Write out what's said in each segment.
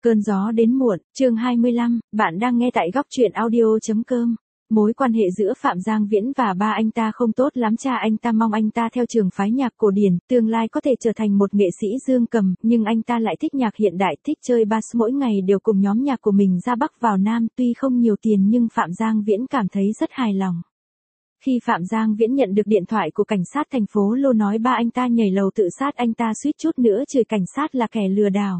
Cơn gió đến muộn, chương 25, bạn đang nghe tại góc truyện audio.com. Mối quan hệ giữa Phạm Giang Viễn và ba anh ta không tốt lắm, cha anh ta mong anh ta theo trường phái nhạc cổ điển, tương lai có thể trở thành một nghệ sĩ dương cầm, nhưng anh ta lại thích nhạc hiện đại, thích chơi bass, mỗi ngày đều cùng nhóm nhạc của mình ra Bắc vào Nam, tuy không nhiều tiền nhưng Phạm Giang Viễn cảm thấy rất hài lòng. Khi Phạm Giang Viễn nhận được điện thoại của cảnh sát thành phố Lô nói ba anh ta nhảy lầu tự sát, anh ta suýt chút nữa chửi cảnh sát là kẻ lừa đảo.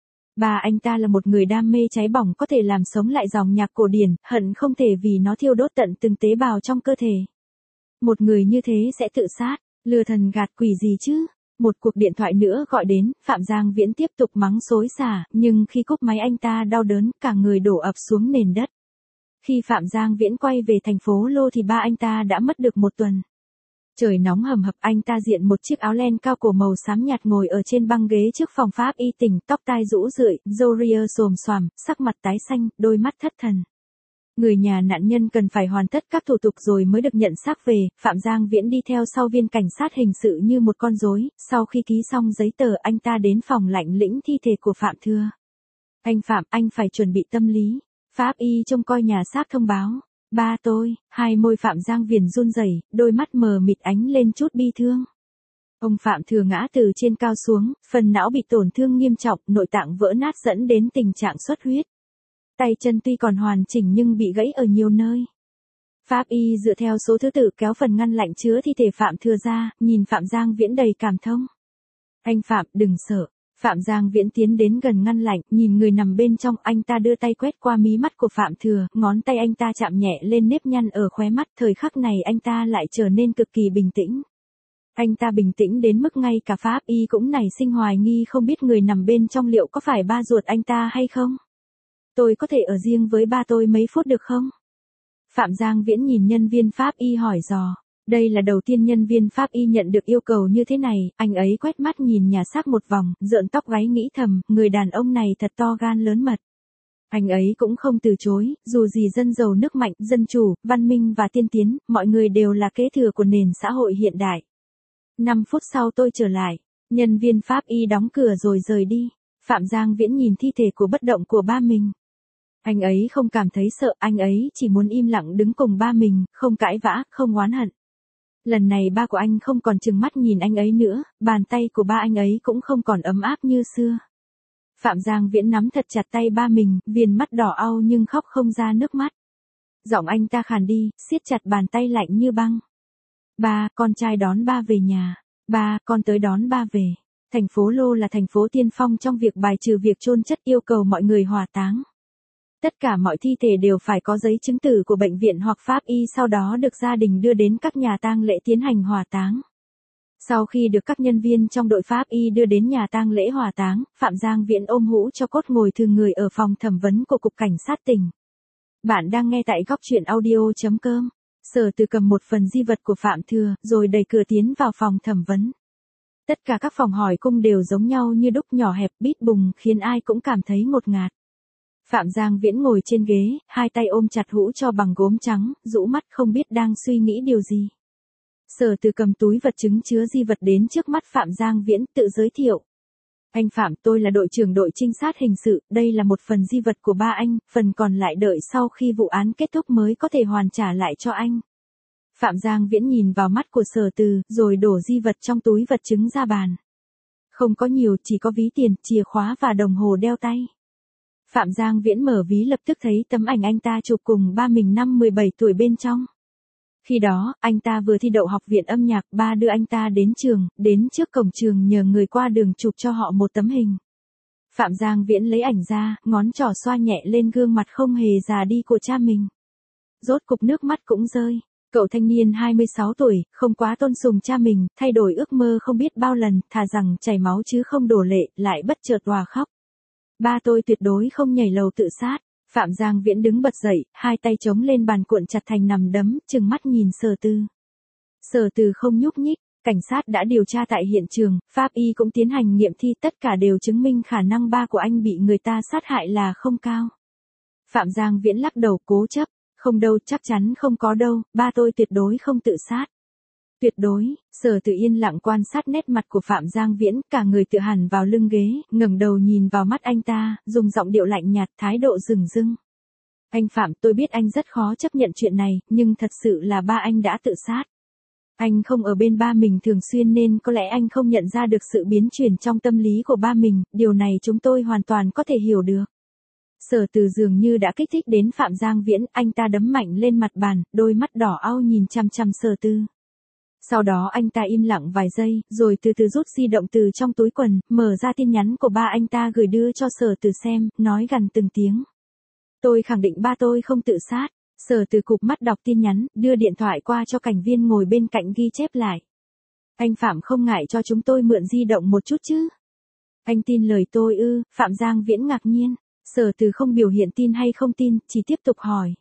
Ba anh ta là một người đam mê cháy bỏng, có thể làm sống lại dòng nhạc cổ điển, hận không thể vì nó thiêu đốt tận từng tế bào trong cơ thể. Một người như thế sẽ tự sát, lừa thần gạt quỷ gì chứ? Một cuộc điện thoại nữa gọi đến, Phạm Giang Viễn tiếp tục mắng xối xả, nhưng khi cúp máy anh ta đau đớn, cả người đổ ập xuống nền đất. Khi Phạm Giang Viễn quay về thành phố Lô thì ba anh ta đã mất được một tuần. Trời nóng hầm hập, anh ta diện một chiếc áo len cao cổ màu xám nhạt ngồi ở trên băng ghế trước phòng pháp y tỉnh, tóc tai rũ rượi, râu ria xồm xoàm, sắc mặt tái xanh, đôi mắt thất thần. Người nhà nạn nhân cần phải hoàn tất các thủ tục rồi mới được nhận xác về, Phạm Giang Viễn đi theo sau viên cảnh sát hình sự như một con rối, sau khi ký xong giấy tờ anh ta đến phòng lãnh lĩnh thi thể của Phạm Thưa. Anh Phạm, anh phải chuẩn bị tâm lý. Pháp y trông coi nhà xác thông báo. Ba tôi, hai môi Phạm Giang Viễn run rẩy, đôi mắt mờ mịt ánh lên chút bi thương. Ông Phạm Thừa ngã từ trên cao xuống, phần não bị tổn thương nghiêm trọng, nội tạng vỡ nát dẫn đến tình trạng xuất huyết. Tay chân tuy còn hoàn chỉnh nhưng bị gãy ở nhiều nơi. Pháp y dựa theo số thứ tự kéo phần ngăn lạnh chứa thi thể Phạm Thừa ra, nhìn Phạm Giang Viễn đầy cảm thông. Anh Phạm, đừng sợ. Phạm Giang Viễn tiến đến gần ngăn lạnh, nhìn người nằm bên trong, anh ta đưa tay quét qua mí mắt của Phạm Thừa, ngón tay anh ta chạm nhẹ lên nếp nhăn ở khóe mắt, thời khắc này anh ta lại trở nên cực kỳ bình tĩnh. Anh ta bình tĩnh đến mức ngay cả pháp y cũng nảy sinh hoài nghi không biết người nằm bên trong liệu có phải ba ruột anh ta hay không. Tôi có thể ở riêng với ba tôi mấy phút được không? Phạm Giang Viễn nhìn nhân viên pháp y hỏi dò. Đây là đầu tiên nhân viên pháp y nhận được yêu cầu như thế này, anh ấy quét mắt nhìn nhà xác một vòng, rợn tóc gáy nghĩ thầm, người đàn ông này thật to gan lớn mật. Anh ấy cũng không từ chối, dù gì dân giàu nước mạnh, dân chủ, văn minh và tiên tiến, mọi người đều là kế thừa của nền xã hội hiện đại. 5 phút sau tôi trở lại, nhân viên pháp y đóng cửa rồi rời đi. Phạm Giang Viễn nhìn thi thể của bất động của ba mình. Anh ấy không cảm thấy sợ, anh ấy chỉ muốn im lặng đứng cùng ba mình, không cãi vã, không oán hận. Lần này ba của anh không còn trừng mắt nhìn anh ấy nữa, bàn tay của ba anh ấy cũng không còn ấm áp như xưa. Phạm Giang Viễn nắm thật chặt tay ba mình, viền mắt đỏ au nhưng khóc không ra nước mắt. Giọng anh ta khàn đi, siết chặt bàn tay lạnh như băng. Ba, con trai đón ba về nhà. Ba, con tới đón ba về. Thành phố Lô là thành phố tiên phong trong việc bài trừ việc chôn chất, yêu cầu mọi người hỏa táng. Tất cả mọi thi thể đều phải có giấy chứng tử của bệnh viện hoặc pháp y, sau đó được gia đình đưa đến các nhà tang lễ tiến hành hỏa táng. Sau khi được các nhân viên trong đội pháp y đưa đến nhà tang lễ hỏa táng, Phạm Giang Viễn ôm hũ cho cốt ngồi thư người ở phòng thẩm vấn của Cục Cảnh sát tỉnh. Bạn đang nghe tại góc truyện audio.com. Sở Từ cầm một phần di vật của Phạm Thừa, rồi đẩy cửa tiến vào phòng thẩm vấn. Tất cả các phòng hỏi cung đều giống nhau như đúc, nhỏ hẹp, bít bùng, khiến ai cũng cảm thấy ngột ngạt. Phạm Giang Viễn ngồi trên ghế, hai tay ôm chặt hũ cho bằng gốm trắng, rũ mắt không biết đang suy nghĩ điều gì. Sở Từ cầm túi vật chứng chứa di vật đến trước mắt Phạm Giang Viễn, tự giới thiệu. Anh Phạm, tôi là đội trưởng đội trinh sát hình sự, đây là một phần di vật của ba anh, phần còn lại đợi sau khi vụ án kết thúc mới có thể hoàn trả lại cho anh. Phạm Giang Viễn nhìn vào mắt của Sở Từ, rồi đổ di vật trong túi vật chứng ra bàn. Không có nhiều, chỉ có ví tiền, chìa khóa và đồng hồ đeo tay. Phạm Giang Viễn mở ví lập tức thấy tấm ảnh anh ta chụp cùng ba mình năm 17 tuổi bên trong. Khi đó, anh ta vừa thi đậu học viện âm nhạc, ba đưa anh ta đến trường, đến trước cổng trường nhờ người qua đường chụp cho họ một tấm hình. Phạm Giang Viễn lấy ảnh ra, ngón trỏ xoa nhẹ lên gương mặt không hề già đi của cha mình. Rốt cục nước mắt cũng rơi. Cậu thanh niên 26 tuổi, không quá tôn sùng cha mình, thay đổi ước mơ không biết bao lần, thà rằng chảy máu chứ không đổ lệ, lại bất chợt òa khóc. Ba tôi tuyệt đối không nhảy lầu tự sát. Phạm Giang Viễn đứng bật dậy, hai tay chống lên bàn cuộn chặt thành nằm đấm, trừng mắt nhìn Sở Từ. Sở Từ không nhúc nhích, cảnh sát đã điều tra tại hiện trường, pháp y cũng tiến hành nghiệm thi, tất cả đều chứng minh khả năng ba của anh bị người ta sát hại là không cao. Phạm Giang Viễn lắc đầu cố chấp, không đâu, chắc chắn không có đâu, ba tôi tuyệt đối không tự sát. Tuyệt đối, Sở Từ yên lặng quan sát nét mặt của Phạm Giang Viễn, cả người tựa hẳn vào lưng ghế, ngẩng đầu nhìn vào mắt anh ta, dùng giọng điệu lạnh nhạt, thái độ dửng dưng. Anh Phạm, tôi biết anh rất khó chấp nhận chuyện này, nhưng thật sự là ba anh đã tự sát. Anh không ở bên ba mình thường xuyên nên có lẽ anh không nhận ra được sự biến chuyển trong tâm lý của ba mình, điều này chúng tôi hoàn toàn có thể hiểu được. Sở Từ dường như đã kích thích đến Phạm Giang Viễn, anh ta đấm mạnh lên mặt bàn, đôi mắt đỏ au nhìn chằm chằm Sở Từ. Sau đó anh ta im lặng vài giây, rồi từ từ rút di động từ trong túi quần, mở ra tin nhắn của ba anh ta gửi đưa cho Sở Từ xem, nói gằn từng tiếng. Tôi khẳng định ba tôi không tự sát. Sở Từ cụp mắt đọc tin nhắn, đưa điện thoại qua cho cảnh viên ngồi bên cạnh ghi chép lại. Anh Phạm không ngại cho chúng tôi mượn di động một chút chứ? Anh tin lời tôi ư? Phạm Giang Viễn ngạc nhiên. Sở Từ không biểu hiện tin hay không tin, chỉ tiếp tục hỏi.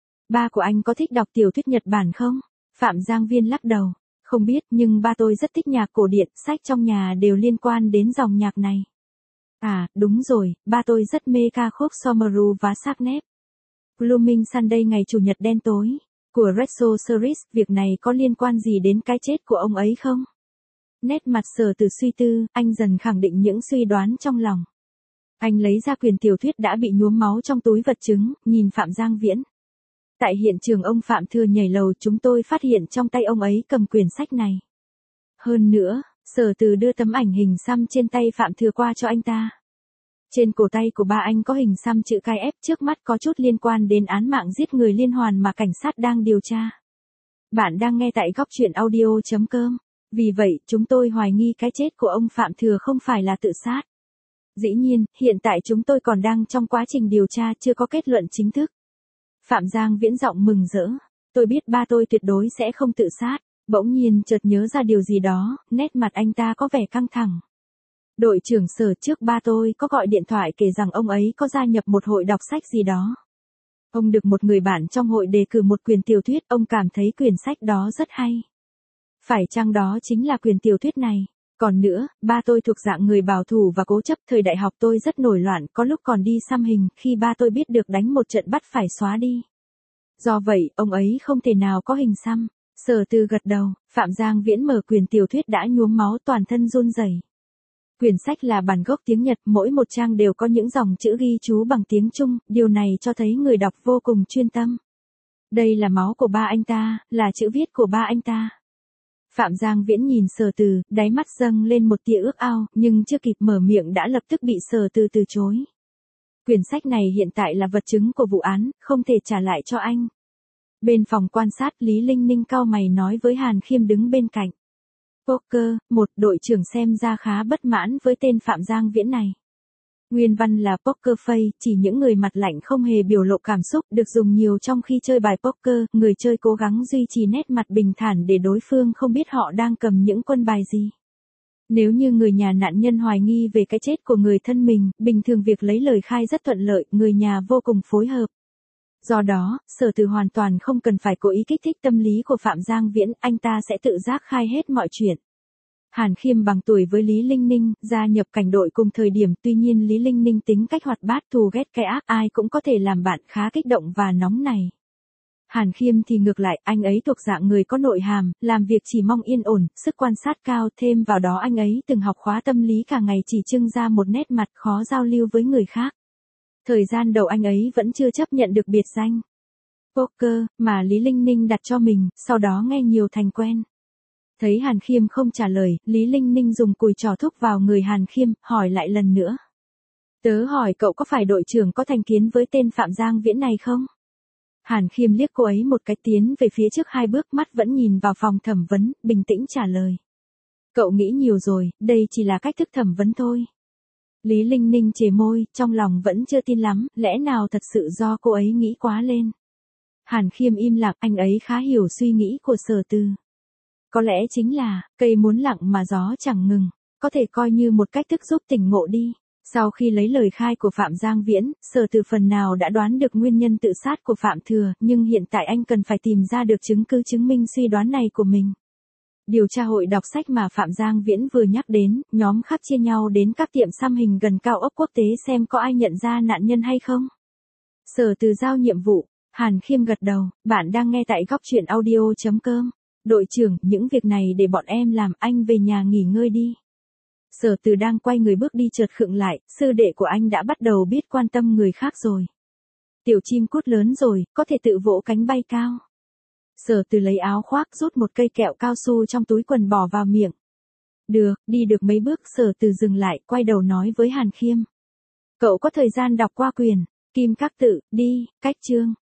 Ba của anh có thích đọc tiểu thuyết Nhật Bản không? Phạm Giang Viễn lắc đầu. Không biết, nhưng ba tôi rất thích nhạc cổ điển, sách trong nhà đều liên quan đến dòng nhạc này. À, đúng rồi, ba tôi rất mê ca khúc Somaru và Saknep. Blooming Sunday ngày Chủ nhật đen tối, của Red Soul Series, việc này có liên quan gì đến cái chết của ông ấy không? Nét mặt Sở Từ suy tư, anh dần khẳng định những suy đoán trong lòng. Anh lấy ra quyển tiểu thuyết đã bị nhuốm máu trong túi vật chứng, nhìn Phạm Giang Viễn. Tại hiện trường ông Phạm thừa nhảy lầu, chúng tôi phát hiện trong tay ông ấy cầm quyển sách này. Hơn nữa, Sở Từ đưa tấm ảnh hình xăm trên tay Phạm thừa qua cho anh ta. Trên cổ tay của ba anh có hình xăm chữ cái F, trước mắt có chút liên quan đến án mạng giết người liên hoàn mà cảnh sát đang điều tra. Bạn đang nghe tại góc truyện audio.com. Vì vậy, chúng tôi hoài nghi cái chết của ông Phạm thừa không phải là tự sát. Dĩ nhiên, hiện tại chúng tôi còn đang trong quá trình điều tra, chưa có kết luận chính thức. Phạm Giang Viễn giọng mừng rỡ. Tôi biết ba tôi tuyệt đối sẽ không tự sát. Bỗng nhiên chợt nhớ ra điều gì đó, nét mặt anh ta có vẻ căng thẳng. Đội trưởng Sở, trước ba tôi có gọi điện thoại kể rằng ông ấy có gia nhập một hội đọc sách gì đó. Ông được một người bạn trong hội đề cử một quyển tiểu thuyết, ông cảm thấy quyển sách đó rất hay. Phải chăng đó chính là quyển tiểu thuyết này? Còn nữa, ba tôi thuộc dạng người bảo thủ và cố chấp, thời đại học tôi rất nổi loạn, có lúc còn đi xăm hình, khi ba tôi biết được đánh một trận bắt phải xóa đi. Do vậy, ông ấy không thể nào có hình xăm. Sở Từ gật đầu, Phạm Giang Viễn mở quyển tiểu thuyết đã nhuốm máu, toàn thân run rẩy. Quyển sách là bản gốc tiếng Nhật, mỗi một trang đều có những dòng chữ ghi chú bằng tiếng Trung, điều này cho thấy người đọc vô cùng chuyên tâm. Đây là máu của ba anh ta, là chữ viết của ba anh ta. Phạm Giang Viễn nhìn Sở Từ, đáy mắt dâng lên một tia ước ao, nhưng chưa kịp mở miệng đã lập tức bị Sở Từ từ chối. Quyển sách này hiện tại là vật chứng của vụ án, không thể trả lại cho anh. Bên phòng quan sát, Lý Linh Ninh cau mày nói với Hàn Khiêm đứng bên cạnh. Poker, một đội trưởng xem ra khá bất mãn với tên Phạm Giang Viễn này. Nguyên văn là poker face, chỉ những người mặt lạnh không hề biểu lộ cảm xúc, được dùng nhiều trong khi chơi bài poker, người chơi cố gắng duy trì nét mặt bình thản để đối phương không biết họ đang cầm những quân bài gì. Nếu như người nhà nạn nhân hoài nghi về cái chết của người thân mình, bình thường việc lấy lời khai rất thuận lợi, người nhà vô cùng phối hợp. Do đó, Sở Từ hoàn toàn không cần phải cố ý kích thích tâm lý của Phạm Giang Viễn, anh ta sẽ tự giác khai hết mọi chuyện. Hàn Khiêm bằng tuổi với Lý Linh Ninh, gia nhập cảnh đội cùng thời điểm, tuy nhiên Lý Linh Ninh tính cách hoạt bát, thù ghét kẻ ác, ai cũng có thể làm bạn, khá kích động và nóng này. Hàn Khiêm thì ngược lại, anh ấy thuộc dạng người có nội hàm, làm việc chỉ mong yên ổn, sức quan sát cao, thêm vào đó anh ấy từng học khóa tâm lý, cả ngày chỉ trưng ra một nét mặt, khó giao lưu với người khác. Thời gian đầu anh ấy vẫn chưa chấp nhận được biệt danh Poker mà Lý Linh Ninh đặt cho mình, sau đó nghe nhiều thành quen. Thấy Hàn Khiêm không trả lời, Lý Linh Ninh dùng cùi trò thúc vào người Hàn Khiêm, hỏi lại lần nữa. Tớ hỏi cậu có phải đội trưởng có thành kiến với tên Phạm Giang Viễn này không? Hàn Khiêm liếc cô ấy một cái, tiến về phía trước 2 bước, mắt vẫn nhìn vào phòng thẩm vấn, bình tĩnh trả lời. Cậu nghĩ nhiều rồi, đây chỉ là cách thức thẩm vấn thôi. Lý Linh Ninh chề môi, trong lòng vẫn chưa tin lắm, lẽ nào thật sự do cô ấy nghĩ quá lên. Hàn Khiêm im lặng, anh ấy khá hiểu suy nghĩ của Sở Từ. Có lẽ chính là, cây muốn lặng mà gió chẳng ngừng, có thể coi như một cách thức giúp tỉnh ngộ đi. Sau khi lấy lời khai của Phạm Giang Viễn, Sở Từ phần nào đã đoán được nguyên nhân tự sát của Phạm Thừa, nhưng hiện tại anh cần phải tìm ra được chứng cứ chứng minh suy đoán này của mình. Điều tra hội đọc sách mà Phạm Giang Viễn vừa nhắc đến, nhóm khác chia nhau đến các tiệm xăm hình gần cao ốc quốc tế xem có ai nhận ra nạn nhân hay không. Sở Từ giao nhiệm vụ, Hàn Khiêm gật đầu, bạn đang nghe tại góc truyện audio.com. Đội trưởng, những việc này để bọn em làm, anh về nhà nghỉ ngơi đi. Sở Từ đang quay người bước đi chợt khựng lại, sư đệ của anh đã bắt đầu biết quan tâm người khác rồi. Tiểu chim cút lớn rồi, có thể tự vỗ cánh bay cao. Sở Từ lấy áo khoác rút một cây kẹo cao su trong túi quần bỏ vào miệng. Được, đi được mấy bước Sở Từ dừng lại, quay đầu nói với Hàn Khiêm. Cậu có thời gian đọc qua quyền, Kim Các Tự, đi, cách chương.